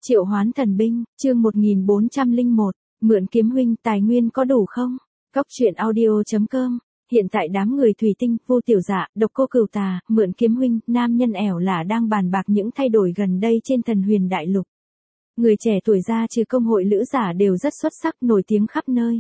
Triệu hoán thần binh, chương 1401, mượn kiếm huynh tài nguyên có đủ không? Cóc truyện audio.com. Hiện tại đám người thủy tinh, vô tiểu dạ, độc cô cửu tà, mượn kiếm huynh, nam nhân ẻo là đang bàn bạc những thay đổi gần đây trên thần huyền đại lục. Người trẻ tuổi ra trừ công hội lữ giả đều rất xuất sắc, nổi tiếng khắp nơi.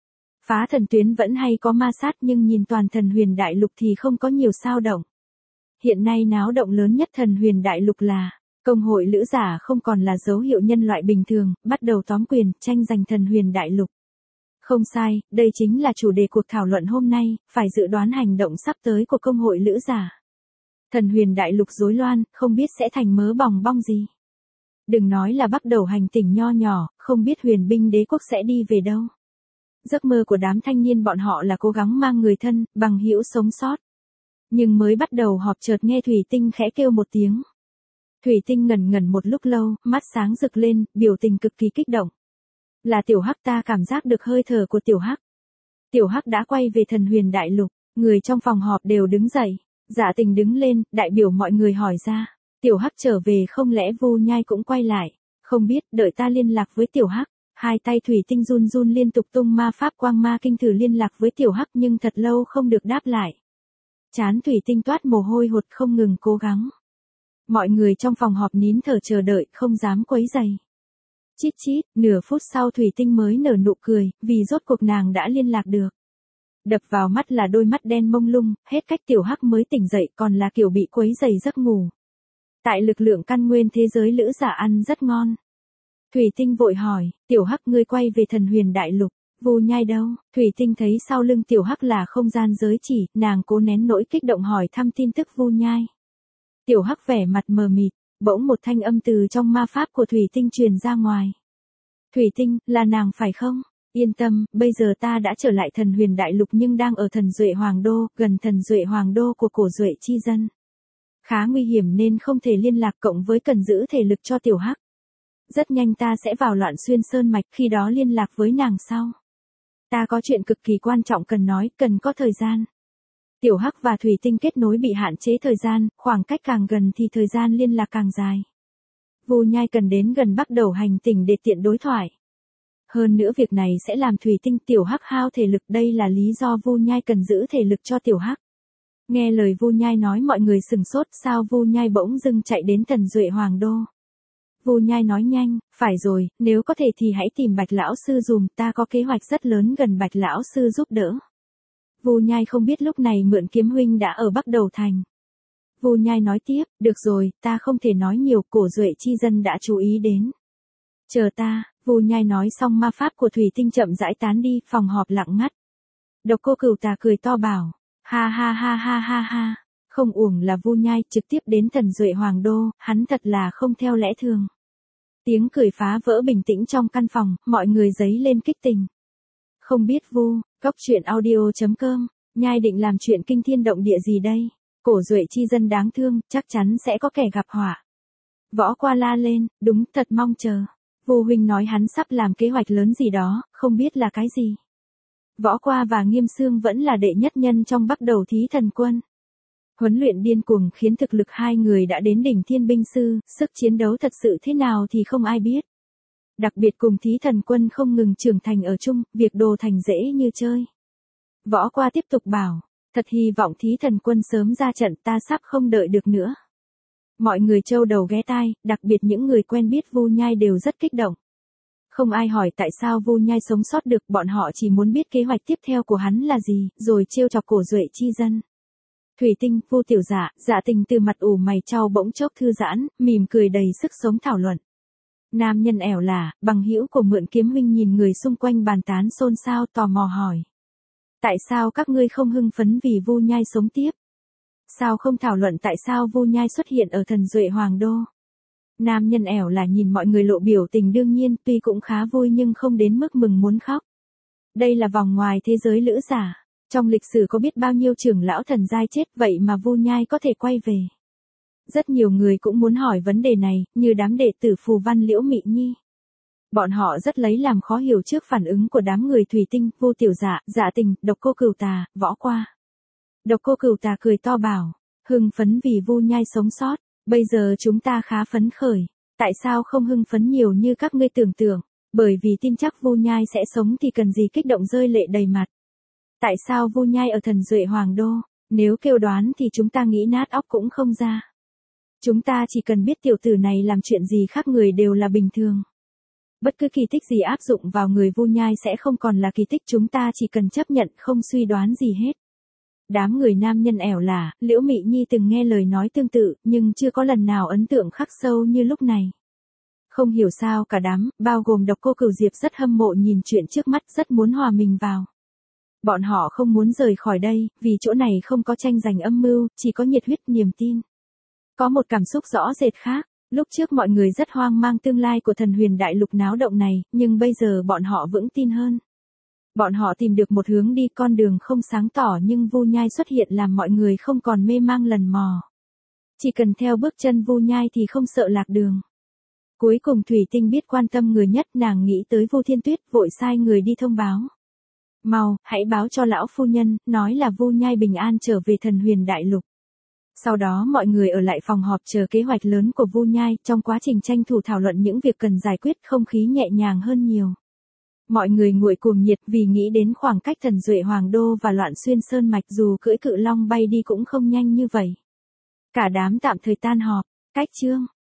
Phá thần tuyến vẫn hay có ma sát nhưng nhìn toàn thần huyền đại lục thì không có nhiều sao động. Hiện nay náo động lớn nhất thần huyền đại lục là công hội lữ giả không còn là dấu hiệu nhân loại bình thường, bắt đầu tóm quyền, tranh giành thần huyền đại lục. Không sai, đây chính là chủ đề cuộc thảo luận hôm nay, phải dự đoán hành động sắp tới của công hội lữ giả. Thần huyền đại lục rối loạn, không biết sẽ thành mớ bòng bong gì. Đừng nói là bắt đầu hành tỉnh nho nhỏ, không biết huyền binh đế quốc sẽ đi về đâu. Giấc mơ của đám thanh niên bọn họ là cố gắng mang người thân, bằng hữu sống sót. Nhưng mới bắt đầu họp chợt nghe Thủy Tinh khẽ kêu một tiếng. Thủy Tinh ngẩn ngẩn một lúc lâu, mắt sáng rực lên, biểu tình cực kỳ kích động. Là Tiểu Hắc, ta cảm giác được hơi thở của Tiểu Hắc. Tiểu Hắc đã quay về thần huyền đại lục, người trong phòng họp đều đứng dậy. Dạ Tình đứng lên, đại biểu mọi người hỏi ra. Tiểu Hắc trở về không lẽ Vu Nhai cũng quay lại? Không biết, đợi ta liên lạc với Tiểu Hắc. Hai tay Thủy Tinh run run liên tục tung ma pháp quang ma kinh thử liên lạc với Tiểu Hắc nhưng thật lâu không được đáp lại. Trán Thủy Tinh toát mồ hôi hột không ngừng cố gắng. Mọi người trong phòng họp nín thở chờ đợi, không dám quấy rầy. Chít chít, nửa phút sau Thủy Tinh mới nở nụ cười, vì rốt cuộc nàng đã liên lạc được. Đập vào mắt là đôi mắt đen mông lung, hết cách Tiểu Hắc mới tỉnh dậy còn là kiểu bị quấy rầy giấc ngủ. Tại lực lượng căn nguyên thế giới lữ giả ăn rất ngon. Thủy Tinh vội hỏi, Tiểu Hắc ngươi quay về thần huyền đại lục, Vu Nhai đâu? Thủy Tinh thấy sau lưng Tiểu Hắc là không gian giới chỉ, nàng cố nén nỗi kích động hỏi thăm tin tức Vu Nhai. Tiểu Hắc vẻ mặt mờ mịt, bỗng một thanh âm từ trong ma pháp của Thủy Tinh truyền ra ngoài. Thủy Tinh, là nàng phải không? Yên tâm, bây giờ ta đã trở lại thần huyền đại lục nhưng đang ở thần Duệ Hoàng Đô, gần thần Duệ Hoàng Đô của cổ Duệ chi dân. Khá nguy hiểm nên không thể liên lạc cộng với cần giữ thể lực cho Tiểu Hắc. Rất nhanh ta sẽ vào Loạn Xuyên Sơn Mạch, khi đó liên lạc với nàng sau. Ta có chuyện cực kỳ quan trọng cần nói, cần có thời gian. Tiểu Hắc và Thủy Tinh kết nối bị hạn chế thời gian, khoảng cách càng gần thì thời gian liên lạc càng dài. Vu Nhai cần đến gần bắt đầu hành tỉnh để tiện đối thoại. Hơn nữa việc này sẽ làm Thủy Tinh Tiểu Hắc hao thể lực, đây là lý do Vu Nhai cần giữ thể lực cho Tiểu Hắc. Nghe lời Vu Nhai nói mọi người sừng sốt, sao Vu Nhai bỗng dưng chạy đến thần Duệ Hoàng Đô. Vu Nhai nói nhanh, phải rồi, nếu có thể thì hãy tìm Bạch Lão Sư dùm, ta có kế hoạch rất lớn gần Bạch Lão Sư giúp đỡ. Vu Nhai không biết lúc này mượn kiếm huynh đã ở Bắc Đầu Thành. Vu Nhai nói tiếp, được rồi, ta không thể nói nhiều, cổ Duệ chi dân đã chú ý đến. Chờ ta, Vu Nhai nói xong ma pháp của Thủy Tinh chậm rãi tán đi, phòng họp lặng ngắt. Độc cô Cửu Tà cười to bảo, ha ha ha ha ha ha, không uổng là Vu Nhai trực tiếp đến thần Duệ Hoàng Đô, hắn thật là không theo lẽ thường. Tiếng cười phá vỡ bình tĩnh trong căn phòng, mọi người giấy lên kích tình. Không biết Cóc truyện audio.com, Nhai định làm chuyện kinh thiên động địa gì đây? Cổ Duệ chi dân đáng thương, chắc chắn sẽ có kẻ gặp họa. Võ Qua la lên, đúng thật mong chờ. Vu huynh nói hắn sắp làm kế hoạch lớn gì đó, không biết là cái gì. Võ Qua và Nghiêm Xương vẫn là đệ nhất nhân trong Bắc Đầu Thí Thần Quân. Huấn luyện điên cuồng khiến thực lực hai người đã đến đỉnh thiên binh sư, sức chiến đấu thật sự thế nào thì không ai biết. Đặc biệt cùng Thí Thần Quân không ngừng trưởng thành ở chung, việc đồ thành dễ như chơi. Võ Qua tiếp tục bảo, thật hy vọng Thí Thần Quân sớm ra trận, ta sắp không đợi được nữa. Mọi người trâu đầu ghé tai, đặc biệt những người quen biết Vu Nhai đều rất kích động. Không ai hỏi tại sao Vu Nhai sống sót được, bọn họ chỉ muốn biết kế hoạch tiếp theo của hắn là gì, rồi trêu chọc cổ Duệ chi dân. Thủy Tinh, Vu Tiểu Dạ, Dạ Tình từ mặt ủ mày chau bỗng chốc thư giãn, mỉm cười đầy sức sống thảo luận. Nam nhân ẻo là, bằng hữu của mượn kiếm huynh nhìn người xung quanh bàn tán xôn xao tò mò hỏi. Tại sao các ngươi không hưng phấn vì Vu Nhai sống tiếp? Sao không thảo luận tại sao Vu Nhai xuất hiện ở thần Duệ Hoàng Đô? Nam nhân ẻo là nhìn mọi người lộ biểu tình đương nhiên, tuy cũng khá vui nhưng không đến mức mừng muốn khóc. Đây là vòng ngoài thế giới lữ giả. Trong lịch sử có biết bao nhiêu trưởng lão thần giai chết, vậy mà Vu Nhai có thể quay về. Rất nhiều người cũng muốn hỏi vấn đề này, như đám đệ tử Phù Văn Liễu Mị Nhi. Bọn họ rất lấy làm khó hiểu trước phản ứng của đám người Thủy Tinh, Vu Tiểu Dạ, Dạ Tình, Độc cô Cửu Tà, Võ Qua. Độc cô Cửu Tà cười to bảo, hưng phấn vì Vu Nhai sống sót, bây giờ chúng ta khá phấn khởi. Tại sao không hưng phấn nhiều như các ngươi tưởng tượng? Bởi vì tin chắc Vu Nhai sẽ sống thì cần gì kích động rơi lệ đầy mặt. Tại sao Vu Nhai ở Thần Duệ Hoàng Đô? Nếu kêu đoán thì chúng ta nghĩ nát óc cũng không ra. Chúng ta chỉ cần biết tiểu tử này làm chuyện gì khác người đều là bình thường. Bất cứ kỳ tích gì áp dụng vào người Vu Nhai sẽ không còn là kỳ tích, chúng ta chỉ cần chấp nhận không suy đoán gì hết. Đám người nam nhân ẻo lả, Liễu Mị Nhi từng nghe lời nói tương tự, nhưng chưa có lần nào ấn tượng khắc sâu như lúc này. Không hiểu sao cả đám, bao gồm Độc Cô Cửu Diệp rất hâm mộ nhìn chuyện trước mắt, rất muốn hòa mình vào. Bọn họ không muốn rời khỏi đây, vì chỗ này không có tranh giành âm mưu, chỉ có nhiệt huyết, niềm tin. Có một cảm xúc rõ rệt khác. Lúc trước mọi người rất hoang mang tương lai của Thần Huyền Đại Lục náo động này, nhưng bây giờ bọn họ vững tin hơn. Bọn họ tìm được một hướng đi, con đường không sáng tỏ nhưng Vu Nhai xuất hiện làm mọi người không còn mê mang lần mò. Chỉ cần theo bước chân Vu Nhai thì không sợ lạc đường. Cuối cùng Thủy Tinh biết quan tâm người nhất, nàng nghĩ tới Vu Thiên Tuyết, vội sai người đi thông báo. Mau, hãy báo cho lão phu nhân, nói là Vu Nhai bình an trở về Thần Huyền Đại Lục. Sau đó mọi người ở lại phòng họp chờ kế hoạch lớn của Vu Nhai, trong quá trình tranh thủ thảo luận những việc cần giải quyết, không khí nhẹ nhàng hơn nhiều. Mọi người nguội cuồng nhiệt vì nghĩ đến khoảng cách Thần Duệ Hoàng Đô và Loạn Xuyên Sơn Mạch, dù cưỡi cự long bay đi cũng không nhanh như vậy. Cả đám tạm thời tan họp, cách chương.